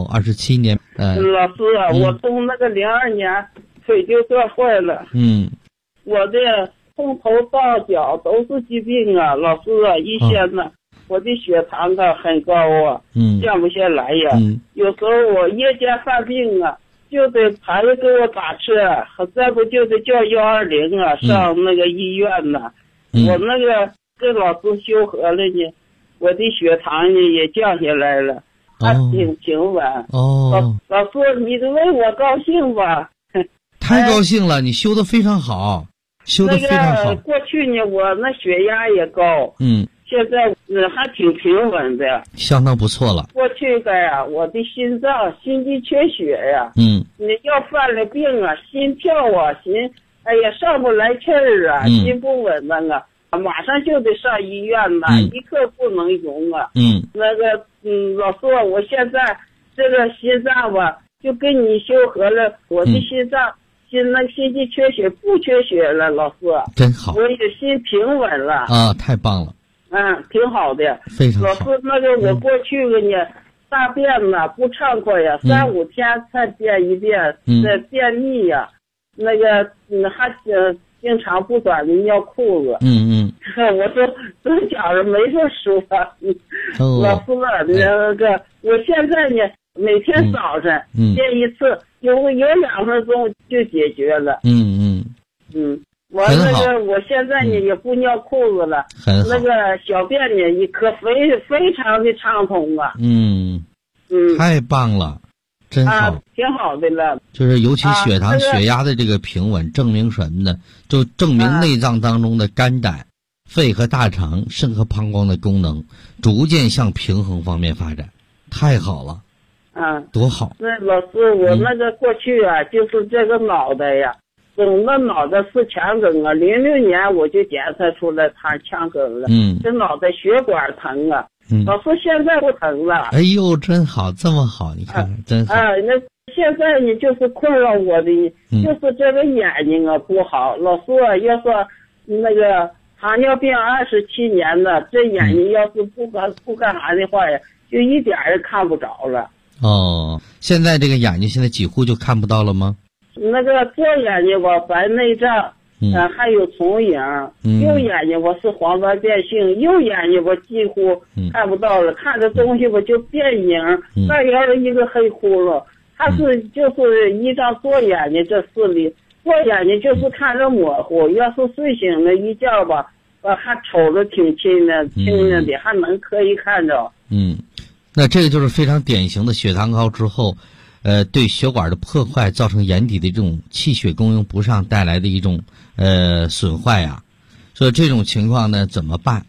27年。 老师啊，我从那个02年腿就断坏了。我的从头到脚都是疾病啊，老师啊，一天呢，我的血糖啊很高啊，降不下来呀。有时候我夜间犯病啊，就得排着给我打车，再不就得叫120啊，上那个医院呢。我那个跟老师修和了呢，我的血糖呢也降下来了，还挺平稳。老师，你为我高兴吧？ 太高兴了，你修得非常好，修得非常好。 过去呢，我那血压也高，现在还挺平稳的， 相当不错了。 过去的呀，我的心脏心肌缺血呀，你要犯了病啊，心跳啊，哎呀上不来气儿啊，心不稳当啊，马上就得上医院呐，一刻不能容啊。那个老师，我现在这个心脏吧，就跟你修和了，我的心脏心肌缺血不缺血了，老师真好， 我也心平稳了啊，太棒了。 挺好的， 非常好。 老师，那个我过去的呢，大便呢不畅快呀，3-5天才便一遍，便秘呀，那个还经常不短的尿裤子。我说真假的没这说啊。老师那个我现在呢，每天早晨便一次，有2分钟就解决了。完那个，我现在呢也不尿裤子了，那个小便呢一颗非常的畅通啊。 太棒了，真好， 挺好的了。 就是尤其血糖、血压的这个平稳，证明什么呢？就证明内脏当中的肝胆、肺和大肠、肾和膀胱的功能逐渐向平衡方面发展，太好了。多好。 那老师，我那个过去啊，就是这个脑袋呀。整个脑袋是腔梗啊，06年我就检测出来他腔梗了。这脑袋血管疼啊。老师现在不疼了。 哎呦，真好，这么好，你看看，真好。 那现在呢，就是困扰我的，就是这个眼睛啊不好。老师啊，要说那个糖尿病27年了，这眼睛要是不干啥的话呀，就一点也看不着了。 现在这个眼睛现在几乎就看不到了吗？ 那个左眼睛我白内障，还有重影，右眼睛我是黄斑变性，右眼睛我几乎看不到了，看着东西我就变影，那要是一个黑窟窿，它就是一张左眼睛这视力，左眼睛就是看着模糊，要是睡醒了一觉吧，还瞅着挺清的，还能可以看着。 那这个就是非常典型的血糖高之后。对血管的破坏造成眼底的这种气血供应不上带来的一种损坏呀。所以这种情况呢怎么办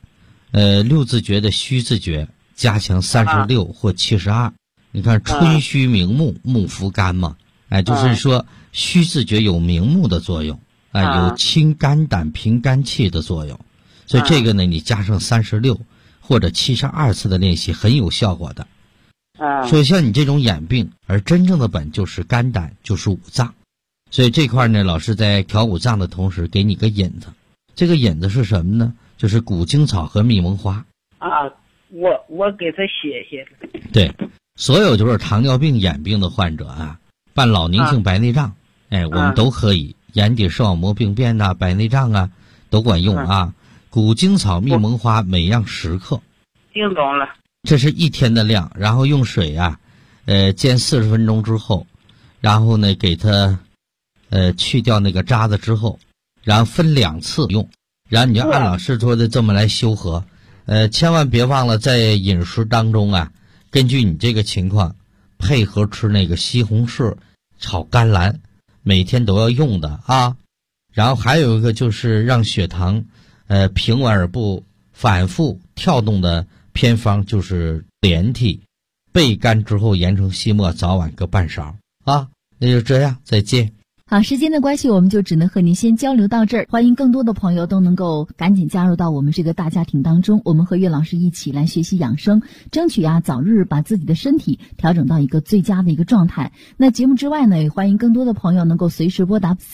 ？6字诀的虚字诀加强36或72。你看春虚明目，目扶肝嘛，就是说虚字诀有明目的作用，有清肝胆平肝气的作用。所以这个呢你加上36， 或者72次的练习很有效果的。 所以像你这种眼病，而真正的本就是肝胆，就是五脏。所以这块呢，老师在调五脏的同时给你个引子。这个引子是什么呢？就是谷精草和蜜蒙花。 我给他写写。 对，所有就是糖尿病眼病的患者啊，伴老年性白内障，我们都可以。眼底视网膜病变呐、白内障啊，都管用啊。谷精草、蜜蒙花每样10克。 听懂了。 这是1天的量，然后用水啊，煎40分钟之后，然后呢给它去掉那个渣子之后，然后分2次用，然后你就按老师说的这么来修和。千万别忘了在饮食当中啊，根据你这个情况配合吃那个西红柿炒甘蓝，每天都要用的啊。然后还有一个就是让血糖平稳而不反复跳动的偏方，就是连体焙干之后研成细末，早晚各半勺啊。那就这样，再见。 好，时间的关系，我们就只能和您先交流到这儿。欢迎更多的朋友都能够赶紧加入到我们这个大家庭当中，我们和岳老师一起来学习养生，争取早日把自己的身体调整到一个最佳的一个状态。那节目之外呢，也欢迎更多的朋友能够随时拨打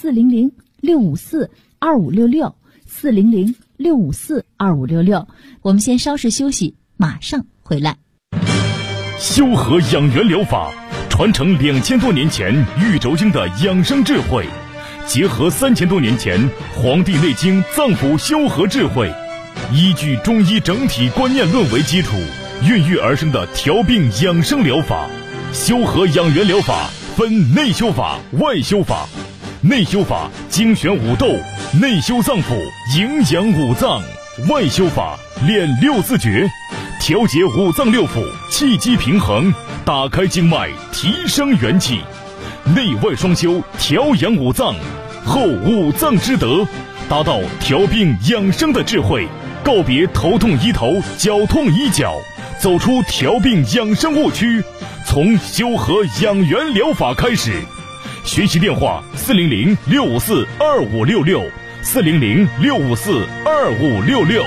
400-654-2566，400-654-2566。我们先稍事休息，马上回来。 修和养元疗法传承2000多年前玉轴经的养生智慧，结合3000多年前《黄帝内经》脏腑修和智慧，依据中医整体观念论为基础，孕育而生的调病养生疗法。修和养元疗法分内修法、外修法。内修法精选五斗，内修脏腑，营养五脏；外修法练6字诀，调节五脏六腑，气机平衡，打开经脉，提升元气。内外双修，调养五脏，后五脏之德，达到调病养生的智慧，告别头痛医头，脚痛医脚，走出调病养生误区，从修和养元疗法开始。学习电话400-654-2566，400-654-2566。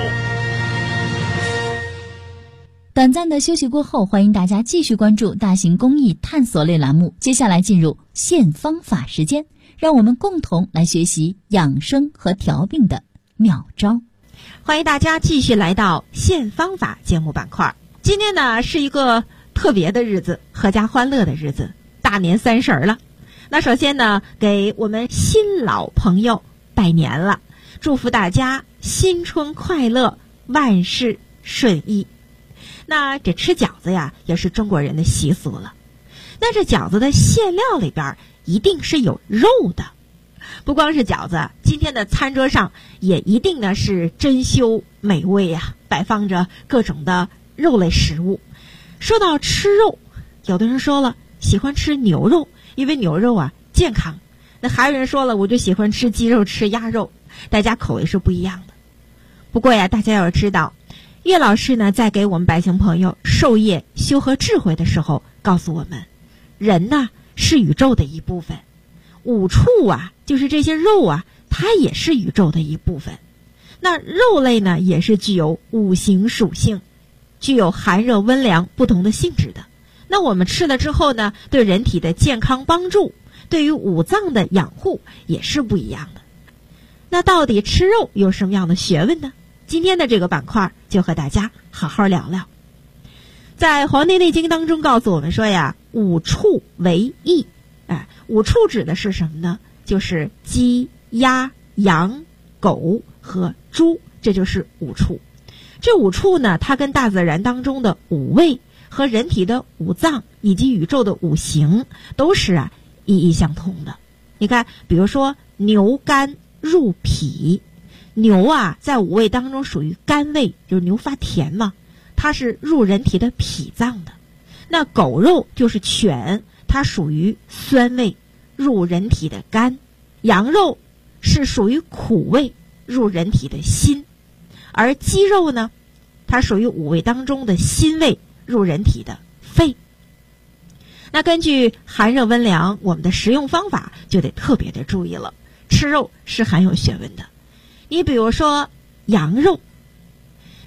短暂的休息过后，欢迎大家继续关注大型公益探索类栏目。接下来进入现方法时间，让我们共同来学习养生和调病的妙招。 欢迎大家继续来到现方法节目板块。今天呢是一个特别的日子，阖家欢乐的日子，大年30了。那首先呢，给我们新老朋友拜年了，祝福大家新春快乐，万事顺意。那这吃饺子呀，也是中国人的习俗了。那这饺子的馅料里边一定是有肉的，不光是饺子，今天的餐桌上也一定呢是珍馐美味啊，摆放着各种的肉类食物。说到吃肉，有的人说了喜欢吃牛肉，因为牛肉啊健康。那还有人说了，我就喜欢吃鸡肉，吃鸭肉，大家口味是不一样的。不过呀，大家要知道，岳老师呢在给我们百姓朋友授业修和智慧的时候告诉我们，人呢是宇宙的一部分，五畜啊就是这些肉啊，它也是宇宙的一部分。那肉类呢也是具有五行属性，具有寒热温凉不同的性质的。那我们吃了之后呢，对人体的健康帮助，对于五脏的养护也是不一样的。那到底吃肉有什么样的学问呢？今天的这个板块就和大家好好聊聊。在《黄帝内经》当中告诉我们说呀，五畜为益。五畜指的是什么呢？就是鸡、鸭、羊、狗和猪，这就是五畜。这五畜呢，它跟大自然当中的五味和人体的五脏以及宇宙的五行都是意义相通的。你看，比如说牛肝入脾，牛在五味当中属于甘味，就是牛发甜嘛，它是入人体的脾脏的。那狗肉就是犬，它属于酸味，入人体的肝。羊肉是属于苦味，入人体的心。而鸡肉呢，它属于五味当中的辛味，入人体的肺。那根据寒热温凉，我们的食用方法就得特别的注意了。吃肉是很有学问的。你比如说羊肉，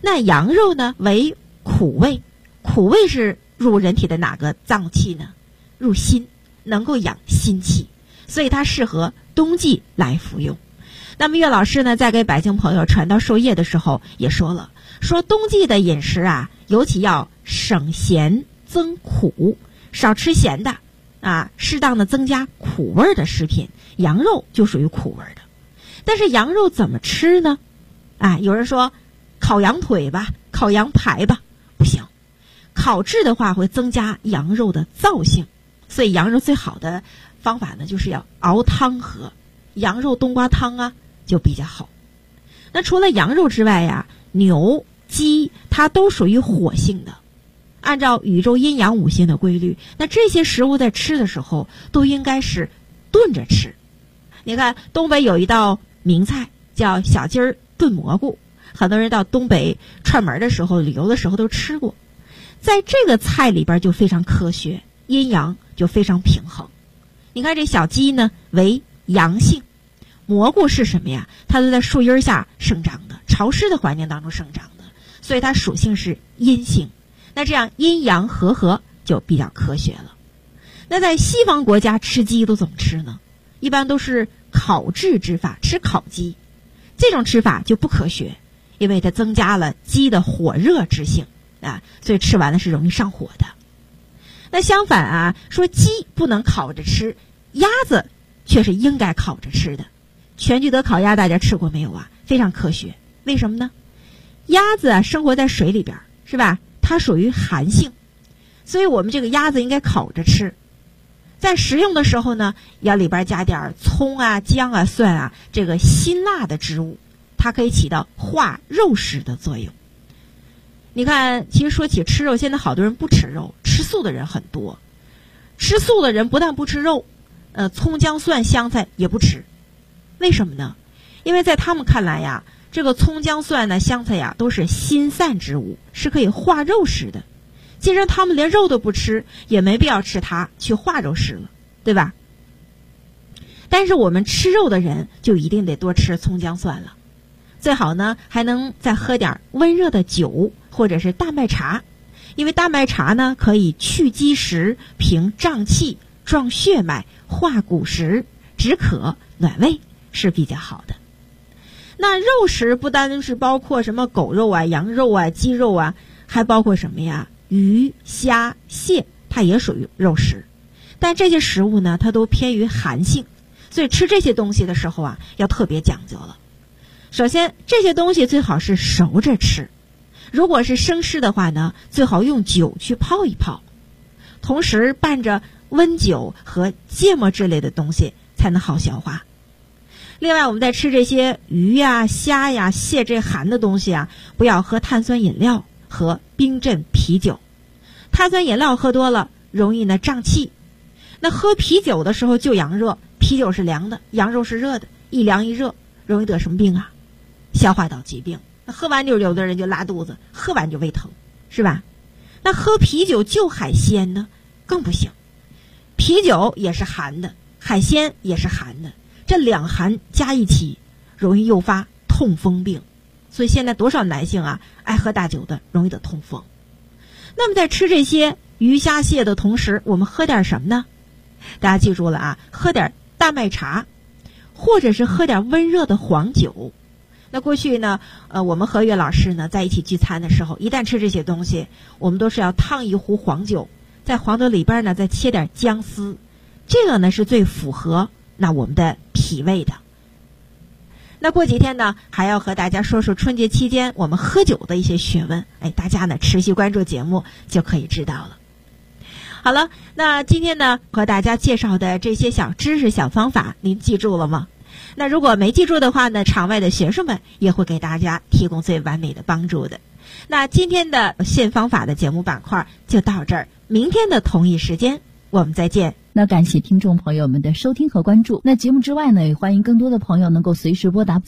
那羊肉呢为苦味，苦味是入人体的哪个脏器呢？入心，能够养心气，所以它适合冬季来服用。那么岳老师呢，在给百姓朋友传道授业的时候也说了，说冬季的饮食啊，尤其要省咸增苦，少吃咸的啊，适当的增加苦味的食品。羊肉就属于苦味的。但是羊肉怎么吃呢？有人说烤羊腿吧，烤羊排吧，不行。烤制的话会增加羊肉的燥性，所以羊肉最好的方法呢，就是要熬汤喝。羊肉冬瓜汤啊就比较好。那除了羊肉之外呀，牛、鸡它都属于火性的。按照宇宙阴阳五行的规律，那这些食物在吃的时候都应该是炖着吃。你看东北有一道名菜叫小鸡儿炖蘑菇，很多人到东北串门的时候、旅游的时候都吃过。在这个菜里边就非常科学，阴阳就非常平衡。你看这小鸡呢为阳性，蘑菇是什么呀？它都在树荫下生长的，潮湿的环境当中生长的，所以它属性是阴性。那这样阴阳和就比较科学了。那在西方国家吃鸡都怎么吃呢？一般都是烤制之法，吃烤鸡。这种吃法就不科学，因为它增加了鸡的火热之性啊，所以吃完了是容易上火的。那相反啊，说鸡不能烤着吃，鸭子却是应该烤着吃的。全聚德烤鸭大家吃过没有啊？非常科学。为什么呢？鸭子啊生活在水里边，是吧？它属于寒性，所以我们这个鸭子应该烤着吃。在食用的时候呢，要里边加点葱啊、姜啊、蒜啊，这个辛辣的植物，它可以起到化肉食的作用。你看，其实说起吃肉，现在好多人不吃肉，吃素的人很多。吃素的人不但不吃肉，葱姜蒜香菜也不吃。为什么呢？因为在他们看来呀，这个葱姜蒜呢、香菜呀，都是辛散之物，是可以化肉食的。既然他们连肉都不吃，也没必要吃它去化肉食了，对吧？但是我们吃肉的人就一定得多吃葱姜蒜了，最好呢还能再喝点温热的酒或者是大麦茶，因为大麦茶呢可以去积食、平胀气、壮血脉、化骨食、止渴、暖胃，是比较好的。那肉食不单是包括什么狗肉啊、羊肉啊、鸡肉啊，还包括什么呀？鱼、虾、蟹，它也属于肉食。但这些食物呢，它都偏于寒性，所以吃这些东西的时候啊，要特别讲究了。首先，这些东西最好是熟着吃，如果是生吃的话呢，最好用酒去泡一泡，同时伴着温酒和芥末之类的东西，才能好消化。另外，我们在吃这些鱼呀、虾呀、蟹这寒的东西啊，不要喝碳酸饮料和冰镇啤酒。碳酸饮料喝多了容易呢胀气，那喝啤酒的时候就阳热，啤酒是凉的，羊肉是热的，一凉一热容易得什么病啊？消化道疾病。那喝完就有的人就拉肚子，喝完就胃疼，是吧？那喝啤酒就海鲜呢更不行，啤酒也是寒的，海鲜也是寒的，这两寒加一起容易诱发痛风病。所以现在多少男性啊爱喝大酒的容易得痛风。那么在吃这些鱼虾蟹的同时，我们喝点什么呢？大家记住了啊，喝点大麦茶，或者是喝点温热的黄酒。那过去呢我们和岳老师呢在一起聚餐的时候，一旦吃这些东西，我们都是要烫一壶黄酒，在黄酒里边呢再切点姜丝，这个呢是最符合那我们的脾胃的。那过几天呢，还要和大家说说春节期间我们喝酒的一些学问，大家呢持续关注节目就可以知道了。好了，那今天呢和大家介绍的这些小知识、小方法，您记住了吗？那如果没记住的话呢，场外的学生们也会给大家提供最完美的帮助的。那今天的现方法的节目板块就到这儿，明天的同一时间我们再见。 那感谢听众朋友们的收听和关注。那节目之外呢，也欢迎更多的朋友能够随时拨打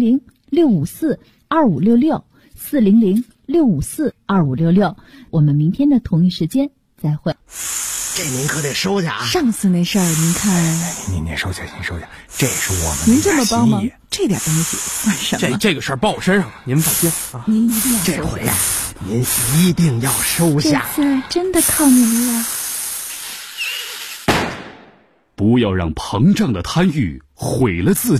400-654-2566，400-654-2566。我们明天的同一时间再会。 这您可得收下啊！ 上次那事儿您看， 您收下，您收下，这是我们您这么帮忙。 这点东西算什么？ 这个事儿报我身上，您放心啊。 您一定要收下。 这回啊，您一定要收下。 这次真的靠您了。 不要让膨胀的贪欲毁了自己。